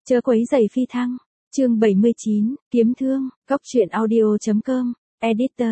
Chớ quấy rầy phi thăng. Chương 79, kiếm thương, góc truyện audio.com, editor,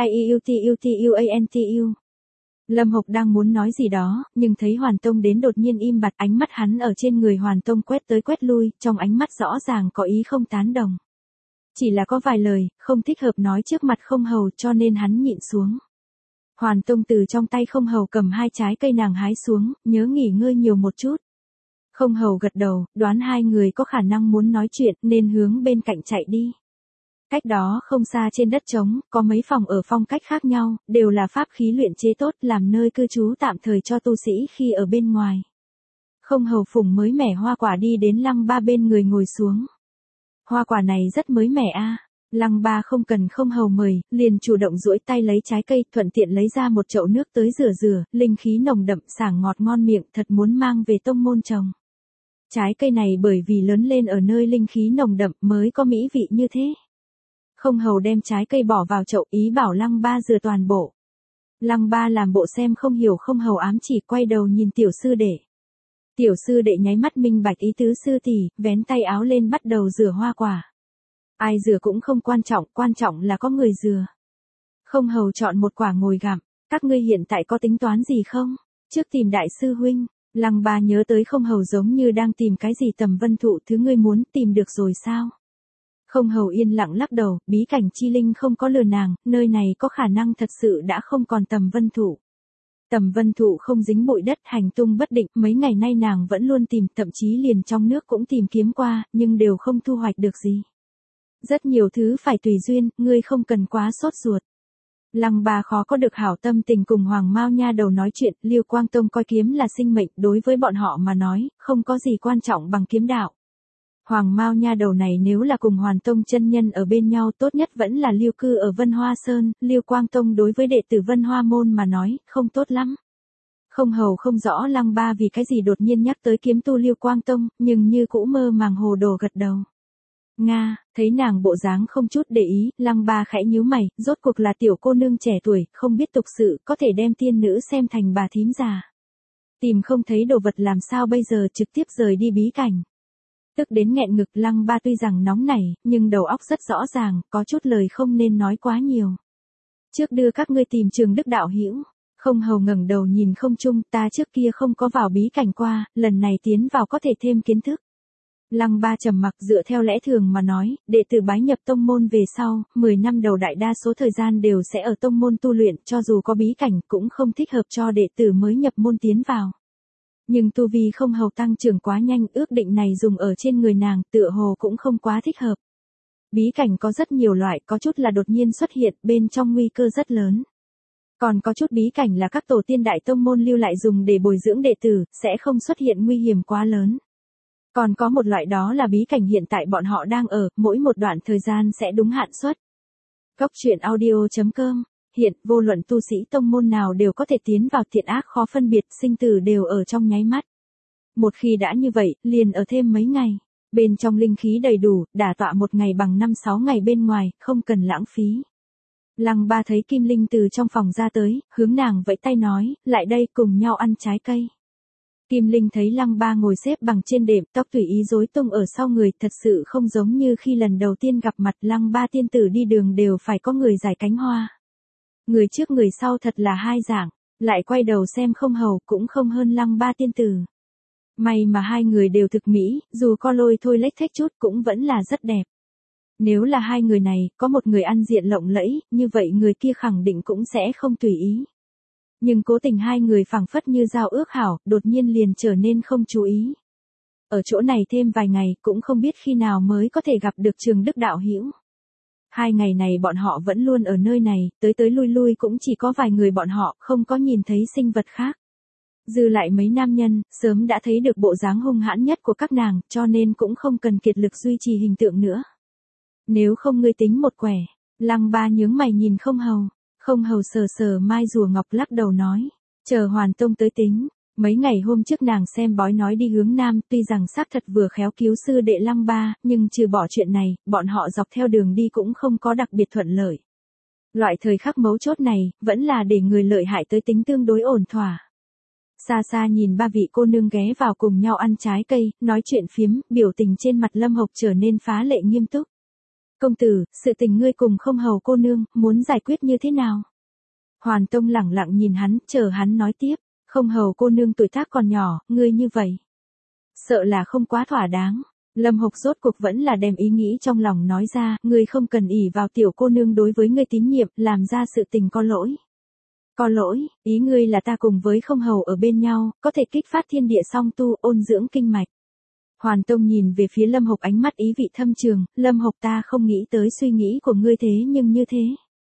TIEUTUTUANTU. Lâm Hộc đang muốn nói gì đó, nhưng thấy Hoàn Tông đến đột nhiên im bặt, ánh mắt hắn ở trên người Hoàn Tông quét tới quét lui, trong ánh mắt rõ ràng có ý không tán đồng. Chỉ là có vài lời, không thích hợp nói trước mặt Không Hầu cho nên hắn nhịn xuống. Hoàn Tông từ trong tay Không Hầu cầm 2 trái cây nàng hái xuống, nhớ nghỉ ngơi nhiều một chút. Không Hầu gật đầu, đoán hai người có khả năng muốn nói chuyện nên hướng bên cạnh chạy đi. Cách đó không xa trên đất trống, có mấy phòng ở phong cách khác nhau, đều là pháp khí luyện chế tốt làm nơi cư trú tạm thời cho tu sĩ khi ở bên ngoài. Không Hầu phủng mới mẻ hoa quả đi đến Lăng Ba bên người ngồi xuống. Hoa quả này rất mới mẻ a. Lăng Ba không cần Không Hầu mời, liền chủ động duỗi tay lấy trái cây, thuận tiện lấy ra một chậu nước tới rửa, linh khí nồng đậm sảng ngọt ngon miệng, thật muốn mang về tông môn trồng. Trái cây này bởi vì lớn lên ở nơi linh khí nồng đậm mới có mỹ vị như thế. Không Hầu đem trái cây bỏ vào chậu, ý bảo Lăng Ba rửa toàn bộ. Lăng Ba làm bộ xem không hiểu, Không Hầu ám chỉ quay đầu nhìn tiểu sư đệ. Tiểu sư đệ nháy mắt minh bạch ý tứ sư tỷ, vén tay áo lên bắt đầu rửa hoa quả. Ai rửa cũng không quan trọng là có người rửa. Không Hầu chọn một quả ngồi gặm, các ngươi hiện tại có tính toán gì không? Trước tìm đại sư huynh. Lăng Ba nhớ tới Không Hầu giống như đang tìm cái gì Tầm Vân Thụ, thứ ngươi muốn tìm được rồi sao? Không Hầu yên lặng lắc đầu, bí cảnh chi linh không có lừa nàng, nơi này có khả năng thật sự đã không còn Tầm Vân Thụ. Tầm Vân Thụ không dính bụi đất, hành tung bất định, mấy ngày nay nàng vẫn luôn tìm, thậm chí liền trong nước cũng tìm kiếm qua, nhưng đều không thu hoạch được gì. Rất nhiều thứ phải tùy duyên, ngươi không cần quá sốt ruột. Lăng Ba khó có được hảo tâm tình cùng Hoàng Mao nha đầu nói chuyện, Lưu Quang Tông coi kiếm là sinh mệnh, đối với bọn họ mà nói, không có gì quan trọng bằng kiếm đạo. Hoàng Mao nha đầu này nếu là cùng Hoàn Tông chân nhân ở bên nhau, tốt nhất vẫn là lưu cư ở Vân Hoa Sơn, Lưu Quang Tông đối với đệ tử Vân Hoa môn mà nói, không tốt lắm. Không Hầu không rõ Lăng Ba vì cái gì đột nhiên nhắc tới kiếm tu Lưu Quang Tông, nhưng như cũ mơ màng hồ đồ gật đầu. Nga, thấy nàng bộ dáng không chút để ý, Lăng Ba khẽ nhíu mày, rốt cuộc là tiểu cô nương trẻ tuổi, không biết tục sự, có thể đem tiên nữ xem thành bà thím già. Tìm không thấy đồ vật làm sao bây giờ, trực tiếp rời đi bí cảnh. Tức đến nghẹn ngực, Lăng Ba tuy rằng nóng nảy, nhưng đầu óc rất rõ ràng, có chút lời không nên nói quá nhiều. Trước đưa các ngươi tìm Trường Đức đạo hữu. Không Hầu ngẩng đầu nhìn không trung, ta trước kia không có vào bí cảnh qua, lần này tiến vào có thể thêm kiến thức. Lăng Ba trầm mặc, dựa theo lẽ thường mà nói, đệ tử bái nhập tông môn về sau, 10 năm đầu đại đa số thời gian đều sẽ ở tông môn tu luyện, cho dù có bí cảnh cũng không thích hợp cho đệ tử mới nhập môn tiến vào. Nhưng tu vi Không Hầu tăng trưởng quá nhanh, ước định này dùng ở trên người nàng, tựa hồ cũng không quá thích hợp. Bí cảnh có rất nhiều loại, có chút là đột nhiên xuất hiện, bên trong nguy cơ rất lớn. Còn có chút bí cảnh là các tổ tiên đại tông môn lưu lại dùng để bồi dưỡng đệ tử, sẽ không xuất hiện nguy hiểm quá lớn. Còn có một loại đó là bí cảnh hiện tại bọn họ đang ở, mỗi một đoạn thời gian sẽ đúng hạn xuất. Góc truyện audio.com, hiện, vô luận tu sĩ tông môn nào đều có thể tiến vào, thiện ác khó phân biệt, sinh tử đều ở trong nháy mắt. Một khi đã như vậy, liền ở thêm mấy ngày. Bên trong linh khí đầy đủ, đả tọa một ngày bằng 5-6 ngày bên ngoài, không cần lãng phí. Lăng Ba thấy Kim Linh từ trong phòng ra tới, hướng nàng vẫy tay nói, lại đây cùng nhau ăn trái cây. Kim Linh thấy Lăng Ba ngồi xếp bằng trên đệm, tóc tùy ý rối tung ở sau người, thật sự không giống như khi lần đầu tiên gặp mặt. Lăng Ba tiên tử đi đường đều phải có người giải cánh hoa. Người trước người sau thật là hai dạng, lại quay đầu xem Không Hầu cũng không hơn Lăng Ba tiên tử. May mà hai người đều thực mỹ, dù co lôi thôi lếch thếch chút cũng vẫn là rất đẹp. Nếu là hai người này, có một người ăn diện lộng lẫy, như vậy người kia khẳng định cũng sẽ không tùy ý. Nhưng cố tình hai người phảng phất như giao ước hảo, đột nhiên liền trở nên không chú ý. Ở chỗ này thêm vài ngày, cũng không biết khi nào mới có thể gặp được Trường Đức đạo hữu. 2 ngày này bọn họ vẫn luôn ở nơi này, tới tới lui lui cũng chỉ có vài người bọn họ, không có nhìn thấy sinh vật khác. Dư lại mấy nam nhân, sớm đã thấy được bộ dáng hung hãn nhất của các nàng, cho nên cũng không cần kiệt lực duy trì hình tượng nữa. Nếu không ngươi tính một quẻ. Lăng Ba nhướng mày nhìn Không Hầu. Không Hầu sờ sờ mai rùa ngọc lắc đầu nói, chờ Hoàn Tông tới tính. Mấy ngày hôm trước nàng xem bói nói đi hướng Nam, tuy rằng xác thật vừa khéo cứu sư đệ Lăng Ba, nhưng trừ bỏ chuyện này, bọn họ dọc theo đường đi cũng không có đặc biệt thuận lợi. Loại thời khắc mấu chốt này, vẫn là để người lợi hại tới tính tương đối ổn thỏa. Xa xa nhìn ba vị cô nương ghé vào cùng nhau ăn trái cây, nói chuyện phiếm, biểu tình trên mặt Lâm Hộc trở nên phá lệ nghiêm túc. Công tử, sự tình ngươi cùng không hầu cô nương, muốn giải quyết như thế nào? Hoàn Tông lẳng lặng nhìn hắn, chờ hắn nói tiếp. Không hầu cô nương tuổi tác còn nhỏ, ngươi như vậy. Sợ là không quá thỏa đáng. Lâm Hộc rốt cuộc vẫn là đem ý nghĩ trong lòng nói ra, ngươi không cần ỷ vào tiểu cô nương đối với ngươi tín nhiệm, làm ra sự tình có lỗi. Có lỗi, ý ngươi là ta cùng với không hầu ở bên nhau, có thể kích phát thiên địa song tu, ôn dưỡng kinh mạch. Hoàn Tông nhìn về phía Lâm Hộc ánh mắt ý vị thâm trường, Lâm Hộc ta không nghĩ tới suy nghĩ của ngươi thế nhưng như thế.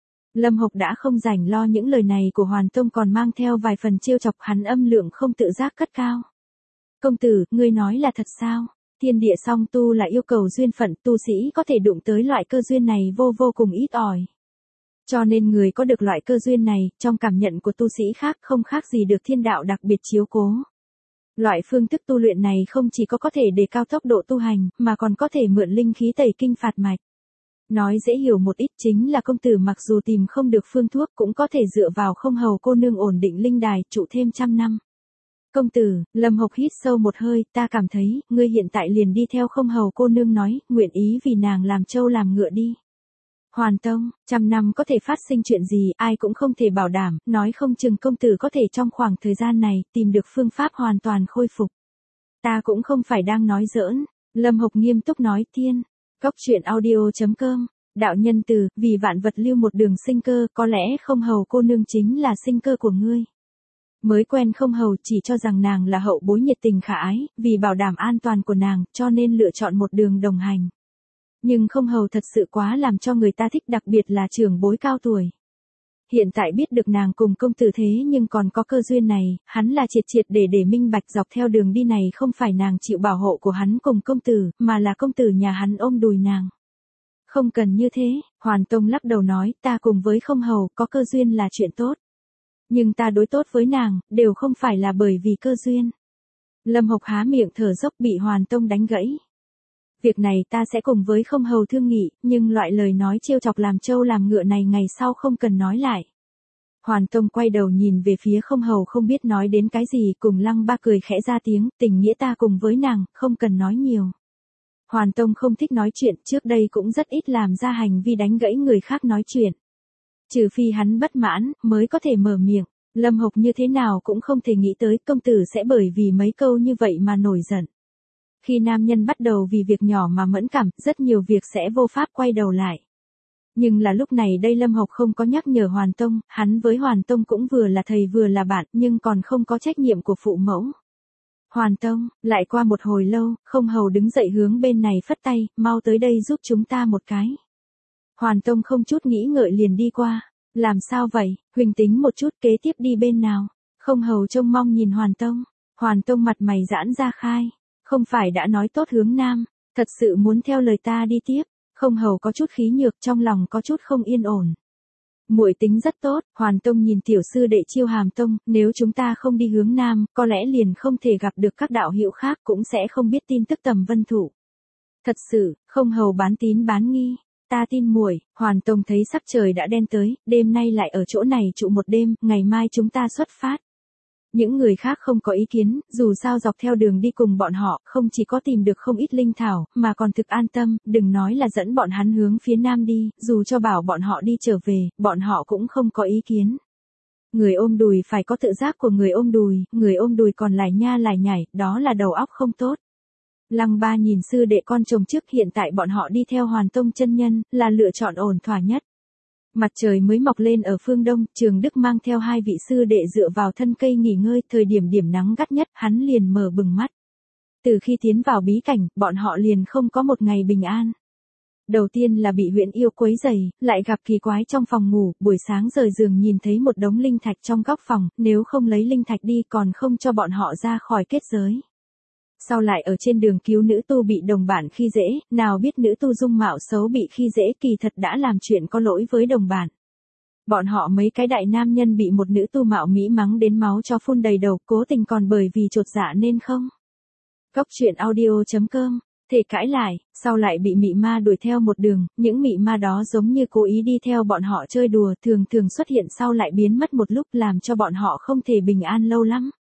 Lâm Hộc đã không rảnh lo những lời này của Hoàn Tông còn mang theo vài phần trêu chọc, hắn âm lượng không tự giác cất cao. Công tử, ngươi nói là thật sao? Thiên địa song tu là yêu cầu duyên phận, tu sĩ có thể đụng tới loại cơ duyên này vô cùng ít ỏi. Cho nên người có được loại cơ duyên này, trong cảm nhận của tu sĩ khác không khác gì được thiên đạo đặc biệt chiếu cố. Loại phương thức tu luyện này không chỉ có thể đề cao tốc độ tu hành, mà còn có thể mượn linh khí tẩy kinh phạt mạch. Nói dễ hiểu một ít chính là công tử mặc dù tìm không được phương thuốc cũng có thể dựa vào không hầu cô nương ổn định linh đài, trụ thêm 100 năm. Công tử, Lâm Hộc hít sâu một hơi, ta cảm thấy, ngươi hiện tại liền đi theo không hầu cô nương nói, nguyện ý vì nàng làm trâu làm ngựa đi. Hoàn Tông, 100 năm có thể phát sinh chuyện gì, ai cũng không thể bảo đảm, nói không chừng công tử có thể trong khoảng thời gian này, tìm được phương pháp hoàn toàn khôi phục. Ta cũng không phải đang nói giỡn, Lâm Hộc nghiêm túc nói thiên. Góc truyện audio.com, đạo nhân từ, vì vạn vật lưu một đường sinh cơ, có lẽ không hầu cô nương chính là sinh cơ của ngươi. Mới quen không hầu chỉ cho rằng nàng là hậu bối nhiệt tình khả ái, vì bảo đảm an toàn của nàng, cho nên lựa chọn một đường đồng hành. Nhưng không hầu thật sự quá làm cho người ta thích, đặc biệt là trưởng bối cao tuổi. Hiện tại biết được nàng cùng công tử thế nhưng còn có cơ duyên này, hắn là triệt để minh bạch dọc theo đường đi này không phải nàng chịu bảo hộ của hắn cùng công tử, mà là công tử nhà hắn ôm đùi nàng. Không cần như thế, Hoàn Tông lắc đầu nói, ta cùng với không hầu, có cơ duyên là chuyện tốt. Nhưng ta đối tốt với nàng, đều không phải là bởi vì cơ duyên. Lâm Hộc há miệng thở dốc bị Hoàn Tông đánh gãy. Việc này ta sẽ cùng với không hầu thương nghị, nhưng loại lời nói trêu chọc làm trâu làm ngựa này ngày sau không cần nói lại. Hoàn Tông quay đầu nhìn về phía không hầu không biết nói đến cái gì, cùng Lăng Ba cười khẽ ra tiếng, tình nghĩa ta cùng với nàng, không cần nói nhiều. Hoàn Tông không thích nói chuyện, trước đây cũng rất ít làm ra hành vi đánh gãy người khác nói chuyện. Trừ phi hắn bất mãn, mới có thể mở miệng. Lâm Hộc như thế nào cũng không thể nghĩ tới công tử sẽ bởi vì mấy câu như vậy mà nổi giận. Khi nam nhân bắt đầu vì việc nhỏ mà mẫn cảm, rất nhiều việc sẽ vô pháp quay đầu lại. Nhưng là lúc này đây Lâm Hộc không có nhắc nhở Hoàn Tông, hắn với Hoàn Tông cũng vừa là thầy vừa là bạn, nhưng còn không có trách nhiệm của phụ mẫu. Hoàn Tông, lại qua một hồi lâu, không hầu đứng dậy hướng bên này phất tay, mau tới đây giúp chúng ta một cái. Hoàn Tông không chút nghĩ ngợi liền đi qua. Làm sao vậy, huỳnh tính một chút kế tiếp đi bên nào. Không hầu trông mong nhìn Hoàn Tông. Hoàn Tông mặt mày giãn ra khai. Không phải đã nói tốt hướng nam, thật sự muốn theo lời ta đi tiếp. Không hầu có chút khí nhược, trong lòng có chút không yên ổn. Muội tính rất tốt, Hoàn Tông nhìn tiểu sư đệ Chiêu Hàm Tông, nếu chúng ta không đi hướng nam, có lẽ liền không thể gặp được các đạo hữu khác, cũng sẽ không biết tin tức Tầm Vân Thụ. Thật sự, không hầu bán tín bán nghi. Ta tin muội. Hoàn Tông thấy sắc trời đã đen tới, đêm nay lại ở chỗ này trụ một đêm, ngày mai chúng ta xuất phát. Những người khác không có ý kiến, dù sao dọc theo đường đi cùng bọn họ, không chỉ có tìm được không ít linh thảo, mà còn thực an tâm, đừng nói là dẫn bọn hắn hướng phía nam đi, dù cho bảo bọn họ đi trở về, bọn họ cũng không có ý kiến. Người ôm đùi phải có tự giác của người ôm đùi còn lải nha lải nhải, đó là đầu óc không tốt. Lăng Ba nhìn sư đệ con chồng trước, hiện tại bọn họ đi theo Hoàn Tông chân nhân, là lựa chọn ổn thỏa nhất. Mặt trời mới mọc lên ở phương đông, Trường Đức mang theo hai vị sư đệ dựa vào thân cây nghỉ ngơi, thời điểm nắng gắt nhất, hắn liền mở bừng mắt. Từ khi tiến vào bí cảnh, bọn họ liền không có một ngày bình an. Đầu tiên là bị huyễn yêu quấy rầy, lại gặp kỳ quái trong phòng ngủ, buổi sáng rời giường nhìn thấy một đống linh thạch trong góc phòng, nếu không lấy linh thạch đi còn không cho bọn họ ra khỏi kết giới. Sau lại ở trên đường cứu nữ tu bị đồng bạn khi dễ, nào biết nữ tu dung mạo xấu bị khi dễ, kỳ thật đã làm chuyện có lỗi với đồng bạn. Bọn họ mấy cái đại nam nhân bị một nữ tu mạo mỹ mắng đến máu cho phun đầy đầu, cố tình còn bởi vì chột dạ nên không. Góc truyện audio.com, thể cãi lại, sau lại bị mị ma đuổi theo một đường, những mị ma đó giống như cố ý đi theo bọn họ chơi đùa, thường xuất hiện sau lại biến mất một lúc, làm cho bọn họ không thể bình an lâu lắm.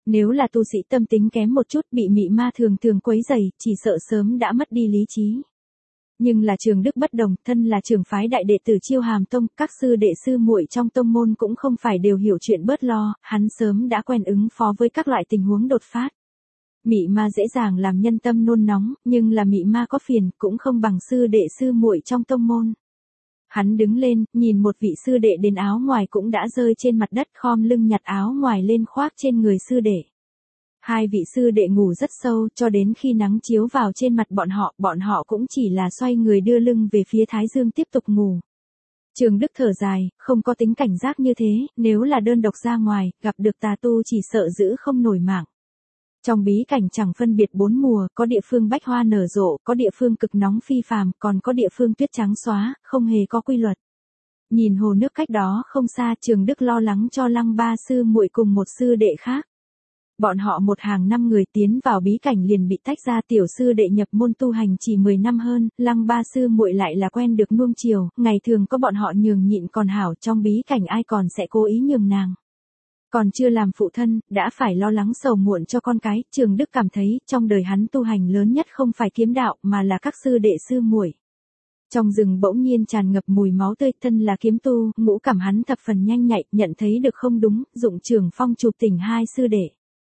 Nếu là tu sĩ tâm tính kém một chút bị mị ma thường thường quấy rầy, chỉ sợ sớm đã mất đi lý trí. Nhưng là Trường Đức bất đồng, thân là trưởng phái đại đệ tử Chiêu Hàm Tông, các sư đệ sư muội trong tông môn cũng không phải đều hiểu chuyện bớt lo, hắn sớm đã quen ứng phó với các loại tình huống đột phát. Mị ma dễ dàng làm nhân tâm nôn nóng, nhưng là mị ma có phiền, cũng không bằng sư đệ sư muội trong tông môn. Hắn đứng lên, nhìn một vị sư đệ đến áo ngoài cũng đã rơi trên mặt đất, khom lưng nhặt áo ngoài lên khoác trên người sư đệ. Hai vị sư đệ ngủ rất sâu, cho đến khi nắng chiếu vào trên mặt bọn họ cũng chỉ là xoay người đưa lưng về phía Thái Dương tiếp tục ngủ. Trường Đức thở dài, không có tính cảnh giác như thế, nếu là đơn độc ra ngoài, gặp được tà tu chỉ sợ giữ không nổi mạng. Trong bí cảnh chẳng phân biệt bốn mùa, có địa phương bách hoa nở rộ, có địa phương cực nóng phi phàm, còn có địa phương tuyết trắng xóa, không hề có quy luật. Nhìn hồ nước cách đó không xa, Trường Đức lo lắng cho Lăng Ba sư muội cùng một sư đệ khác. Bọn họ một hàng 5 người tiến vào bí cảnh liền bị tách ra, tiểu sư đệ nhập môn tu hành chỉ 10 năm hơn, Lăng Ba sư muội lại là quen được nuông chiều, ngày thường có bọn họ nhường nhịn còn hảo, trong bí cảnh ai còn sẽ cố ý nhường nàng. Còn chưa làm phụ thân, đã phải lo lắng sầu muộn cho con cái, Trường Đức cảm thấy, trong đời hắn tu hành lớn nhất không phải kiếm đạo, mà là các sư đệ sư muội. Trong rừng bỗng nhiên tràn ngập mùi máu tươi, thân là kiếm tu, ngũ cảm hắn thập phần nhanh nhạy, nhận thấy được không đúng, dụng trường phong chụp tỉnh hai sư đệ.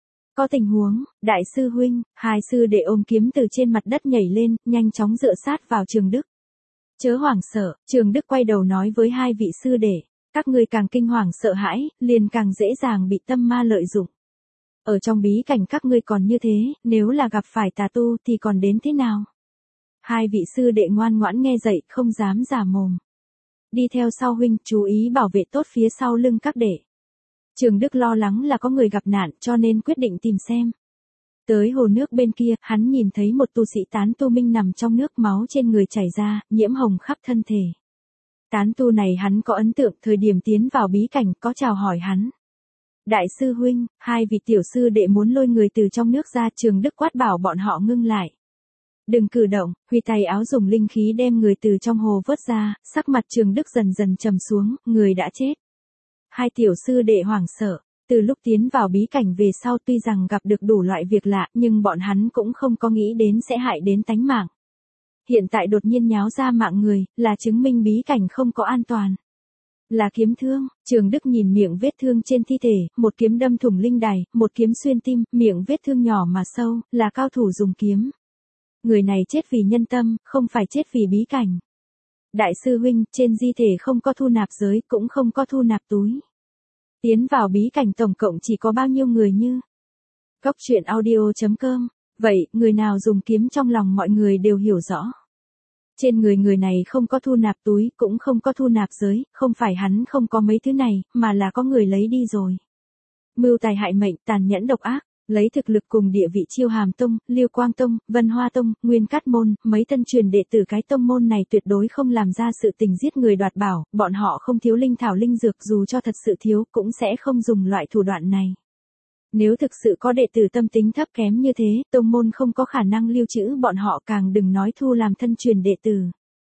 Có tình huống, đại sư huynh, hai sư đệ ôm kiếm từ trên mặt đất nhảy lên, nhanh chóng dựa sát vào Trường Đức. Chớ hoảng sợ, Trường Đức quay đầu nói với hai vị sư đệ. Các ngươi càng kinh hoàng sợ hãi, liền càng dễ dàng bị tâm ma lợi dụng. Ở trong bí cảnh các ngươi còn như thế, nếu là gặp phải tà tu thì còn đến thế nào? Hai vị sư đệ ngoan ngoãn nghe dạy, không dám giả mồm. Đi theo sau huynh, chú ý bảo vệ tốt phía sau lưng các đệ. Trường Đức lo lắng là có người gặp nạn, cho nên quyết định tìm xem. Tới hồ nước bên kia, hắn nhìn thấy một tu sĩ tán tu minh nằm trong nước, máu trên người chảy ra, nhiễm hồng khắp thân thể. Tán tu này hắn có ấn tượng, thời điểm tiến vào bí cảnh có chào hỏi hắn. Đại sư huynh, hai vị tiểu sư đệ muốn lôi người từ trong nước ra, Trường Đức quát bảo bọn họ ngưng lại. Đừng cử động, huy tay áo dùng linh khí đem người từ trong hồ vớt ra, sắc mặt Trường Đức dần dần trầm xuống, người đã chết. Hai tiểu sư đệ hoảng sợ, từ lúc tiến vào bí cảnh về sau tuy rằng gặp được đủ loại việc lạ, nhưng bọn hắn cũng không có nghĩ đến sẽ hại đến tánh mạng. Hiện tại đột nhiên nháo ra mạng người, là chứng minh bí cảnh không có an toàn. Là kiếm thương, Trường Đức nhìn miệng vết thương trên thi thể, một kiếm đâm thủng linh đài, một kiếm xuyên tim, miệng vết thương nhỏ mà sâu, là cao thủ dùng kiếm. Người này chết vì nhân tâm, không phải chết vì bí cảnh. Đại sư huynh, trên di thể không có thu nạp giới, cũng không có thu nạp túi. Tiến vào bí cảnh tổng cộng chỉ có bao nhiêu người như? Góc truyện audio.com. Vậy, người nào dùng kiếm trong lòng mọi người đều hiểu rõ. Trên người này không có thu nạp túi, cũng không có thu nạp giới, không phải hắn không có mấy thứ này, mà là có người lấy đi rồi. Mưu tài hại mệnh, tàn nhẫn độc ác, lấy thực lực cùng địa vị Chiêu Hàm Tông, Liêu Quang Tông, Vân Hoa Tông, Nguyên Cát Môn, mấy tân truyền đệ tử cái tông môn này tuyệt đối không làm ra sự tình giết người đoạt bảo, bọn họ không thiếu linh thảo linh dược, dù cho thật sự thiếu cũng sẽ không dùng loại thủ đoạn này. Nếu thực sự có đệ tử tâm tính thấp kém như thế, tông môn không có khả năng lưu trữ bọn họ, càng đừng nói thu làm thân truyền đệ tử.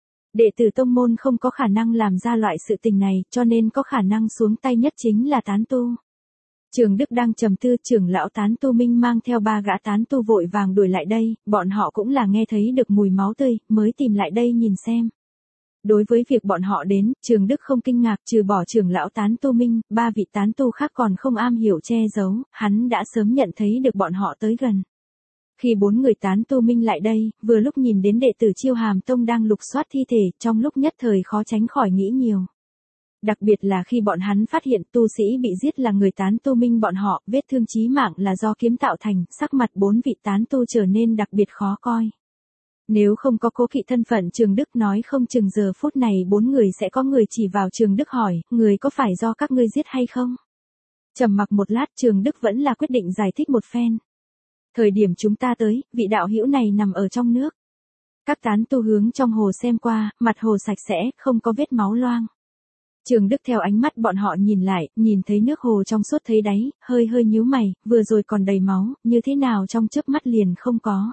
Đệ tử tông môn không có khả năng làm ra loại sự tình này, cho nên có khả năng xuống tay nhất chính là tán tu. Trường Đức đang trầm tư, trưởng lão tán tu Minh mang theo 3 gã tán tu vội vàng đuổi lại đây, bọn họ cũng là nghe thấy được mùi máu tươi, mới tìm lại đây nhìn xem. Đối với việc bọn họ đến, Trường Đức không kinh ngạc, trừ bỏ trưởng lão tán tu Minh, 3 vị tán tu khác còn không am hiểu che giấu, hắn đã sớm nhận thấy được bọn họ tới gần. Khi 4 người tán tu Minh lại đây, vừa lúc nhìn đến đệ tử Chiêu Hàm Tông đang lục soát thi thể, trong lúc nhất thời khó tránh khỏi nghĩ nhiều. Đặc biệt là khi bọn hắn phát hiện tu sĩ bị giết là người tán tu Minh bọn họ, vết thương chí mạng là do kiếm tạo thành, sắc mặt 4 vị tán tu trở nên đặc biệt khó coi. Nếu không có cố kỵ thân phận Trường Đức, nói không chừng giờ phút này 4 người sẽ có người chỉ vào Trường Đức hỏi, người có phải do các ngươi giết hay không? Trầm mặc một lát, Trường Đức vẫn là quyết định giải thích một phen. Thời điểm chúng ta tới, vị đạo hữu này nằm ở trong nước. Các tán tu hướng trong hồ xem qua, mặt hồ sạch sẽ, không có vết máu loang. Trường Đức theo ánh mắt bọn họ nhìn lại, nhìn thấy nước hồ trong suốt thấy đáy, hơi nhíu mày, vừa rồi còn đầy máu, như thế nào trong chớp mắt liền không có.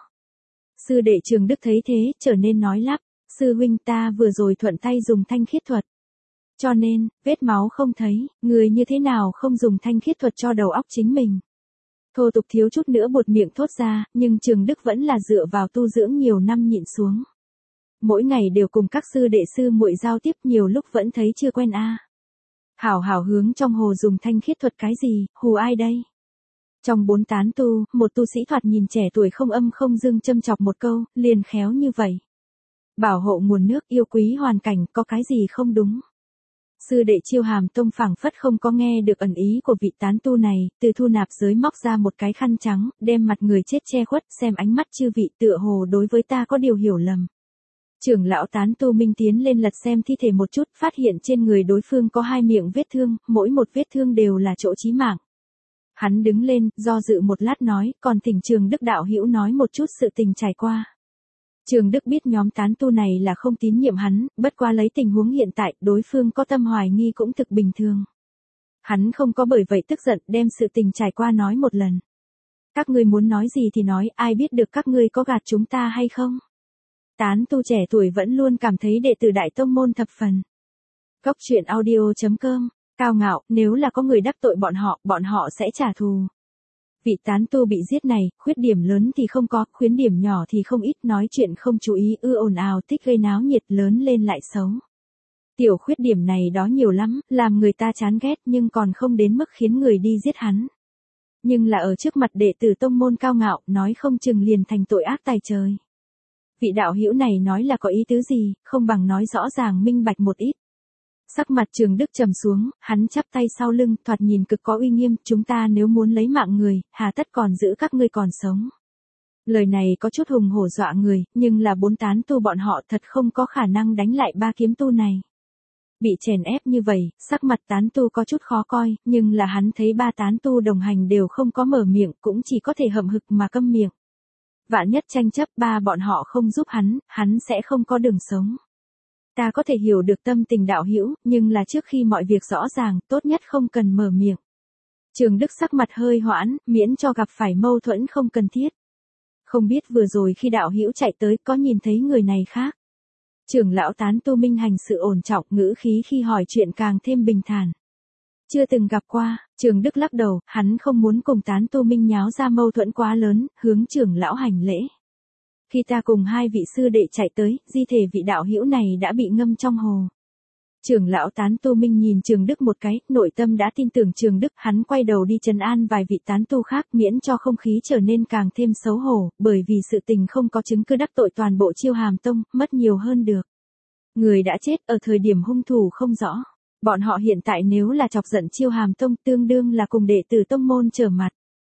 Sư đệ Trường Đức thấy thế, trở nên nói lắp, sư huynh ta vừa rồi thuận tay dùng thanh khiết thuật. Cho nên, vết máu không thấy, người như thế nào không dùng thanh khiết thuật cho đầu óc chính mình. Thô tục thiếu chút nữa buột miệng thốt ra, nhưng Trường Đức vẫn là dựa vào tu dưỡng nhiều năm nhịn xuống. Mỗi ngày đều cùng các sư đệ sư muội giao tiếp, nhiều lúc vẫn thấy chưa quen a. Hảo hảo hướng trong hồ dùng thanh khiết thuật cái gì, hù ai đây? Trong 4 tán tu, một tu sĩ thoạt nhìn trẻ tuổi không âm không dương châm chọc một câu, liền khéo như vậy. Bảo hộ nguồn nước, yêu quý hoàn cảnh, có cái gì không đúng? Sư đệ Chiêu Hàm Tông phảng phất không có nghe được ẩn ý của vị tán tu này, từ thu nạp giới móc ra một cái khăn trắng, đem mặt người chết che khuất, xem ánh mắt chư vị tựa hồ đối với ta có điều hiểu lầm. Trưởng lão tán tu Minh tiến lên lật xem thi thể một chút, phát hiện trên người đối phương có 2 miệng vết thương, mỗi một vết thương đều là chỗ chí mạng. Hắn đứng lên, do dự một lát nói, còn thỉnh Trường Đức đạo hữu nói một chút sự tình trải qua. Trường Đức biết nhóm tán tu này là không tín nhiệm hắn, bất qua lấy tình huống hiện tại, đối phương có tâm hoài nghi cũng thực bình thường. Hắn không có bởi vậy tức giận, đem sự tình trải qua nói một lần. Các ngươi muốn nói gì thì nói, ai biết được các ngươi có gạt chúng ta hay không? Tán tu trẻ tuổi vẫn luôn cảm thấy đệ tử Đại Tông môn thập phần. Góc truyện audio.com, cao ngạo, nếu là có người đắc tội bọn họ sẽ trả thù. Vị tán tu bị giết này, khuyết điểm lớn thì không có, khuyến điểm nhỏ thì không ít, nói chuyện không chú ý, ồn ào, thích gây náo nhiệt, lớn lên lại xấu. Tiểu khuyết điểm này đó nhiều lắm, làm người ta chán ghét nhưng còn không đến mức khiến người đi giết hắn. Nhưng là ở trước mặt đệ tử tông môn cao ngạo, nói không chừng liền thành tội ác tày trời. Vị đạo hữu này nói là có ý tứ gì, không bằng nói rõ ràng minh bạch một ít. Sắc mặt Trường Đức trầm xuống, hắn chắp tay sau lưng, thoạt nhìn cực có uy nghiêm, chúng ta nếu muốn lấy mạng người, hà tất còn giữ các ngươi còn sống. Lời này có chút hùng hổ dọa người, nhưng là 4 tán tu bọn họ thật không có khả năng đánh lại 3 kiếm tu này. Bị chèn ép như vậy, sắc mặt tán tu có chút khó coi, nhưng là hắn thấy 3 tán tu đồng hành đều không có mở miệng, cũng chỉ có thể hậm hực mà câm miệng. Vạn nhất tranh chấp 3 bọn họ không giúp hắn sẽ không có đường sống. Ta có thể hiểu được tâm tình đạo hữu, nhưng là trước khi mọi việc rõ ràng, tốt nhất không cần mở miệng. Trường Đức sắc mặt hơi hoãn, miễn cho gặp phải mâu thuẫn không cần thiết. Không biết vừa rồi khi đạo hữu chạy tới có nhìn thấy người này khác. Trưởng lão tán tu Minh hành sự ổn trọng, ngữ khí khi hỏi chuyện càng thêm bình thản. Chưa từng gặp qua, Trường Đức lắc đầu, hắn không muốn cùng tán tu Minh nháo ra mâu thuẫn quá lớn, hướng trưởng lão hành lễ. Khi ta cùng 2 vị sư đệ chạy tới, di thể vị đạo hữu này đã bị ngâm trong hồ. Trưởng lão tán tu Minh nhìn Trường Đức một cái, nội tâm đã tin tưởng Trường Đức, hắn quay đầu đi trấn an vài vị tán tu khác, miễn cho không khí trở nên càng thêm xấu hổ, bởi vì sự tình không có chứng cứ đắc tội toàn bộ Chiêu Hàm Tông, mất nhiều hơn được. Người đã chết ở thời điểm hung thủ không rõ. Bọn họ hiện tại nếu là chọc giận Chiêu Hàm Tông, tương đương là cùng đệ tử tông môn trở mặt.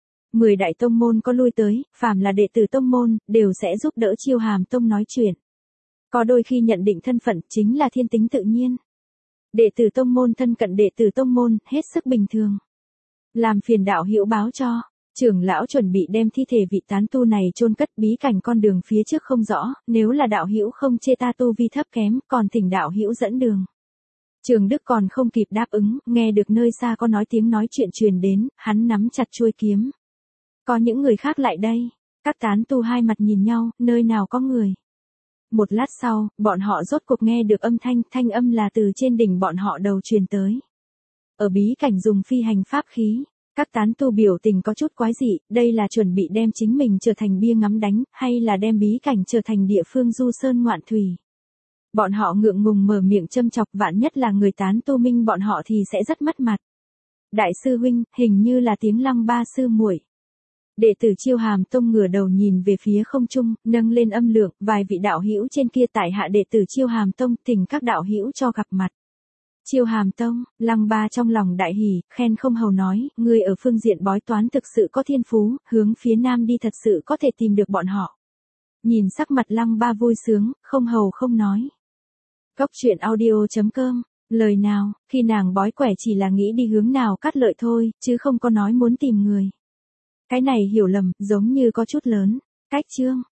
10 đại tông môn có lui tới, phàm là đệ tử tông môn, đều sẽ giúp đỡ Chiêu Hàm Tông nói chuyện. Có đôi khi nhận định thân phận chính là thiên tính tự nhiên. Đệ tử tông môn thân cận đệ tử tông môn, hết sức bình thường. Làm phiền đạo hữu báo cho, trưởng lão chuẩn bị đem thi thể vị tán tu này chôn cất, bí cảnh con đường phía trước không rõ, nếu là đạo hữu không chê ta tu vi thấp kém, còn thỉnh đạo hữu dẫn đường. Trường Đức còn không kịp đáp ứng, nghe được nơi xa có nói tiếng nói chuyện truyền đến, hắn nắm chặt chuôi kiếm. Có những người khác lại đây, các tán tu hai mặt nhìn nhau, nơi nào có người. Một lát sau, bọn họ rốt cuộc nghe được thanh âm là từ trên đỉnh bọn họ đầu truyền tới. Ở bí cảnh dùng phi hành pháp khí, các tán tu biểu tình có chút quái dị, đây là chuẩn bị đem chính mình trở thành bia ngắm đánh, hay là đem bí cảnh trở thành địa phương du sơn ngoạn thủy. Bọn họ ngượng ngùng mở miệng châm chọc, vạn nhất là người tán tu Minh bọn họ thì sẽ rất mất mặt. Đại sư huynh, hình như là tiếng Lăng Ba sư muội. Đệ tử Chiêu Hàm Tông ngửa đầu nhìn về phía không trung, nâng lên âm lượng, vài vị đạo hữu trên kia tại hạ đệ tử Chiêu Hàm Tông, thỉnh các đạo hữu cho gặp mặt. Chiêu Hàm Tông, Lăng Ba trong lòng đại hỉ, khen không hầu nói, người ở phương diện bói toán thực sự có thiên phú, hướng phía nam đi thật sự có thể tìm được bọn họ. Nhìn sắc mặt Lăng Ba vui sướng, không hầu không nói. Góc truyện audio.com, lời nào, khi nàng bói quẻ chỉ là nghĩ đi hướng nào cắt lợi thôi, chứ không có nói muốn tìm người. Cái này hiểu lầm, giống như có chút lớn. Cách chương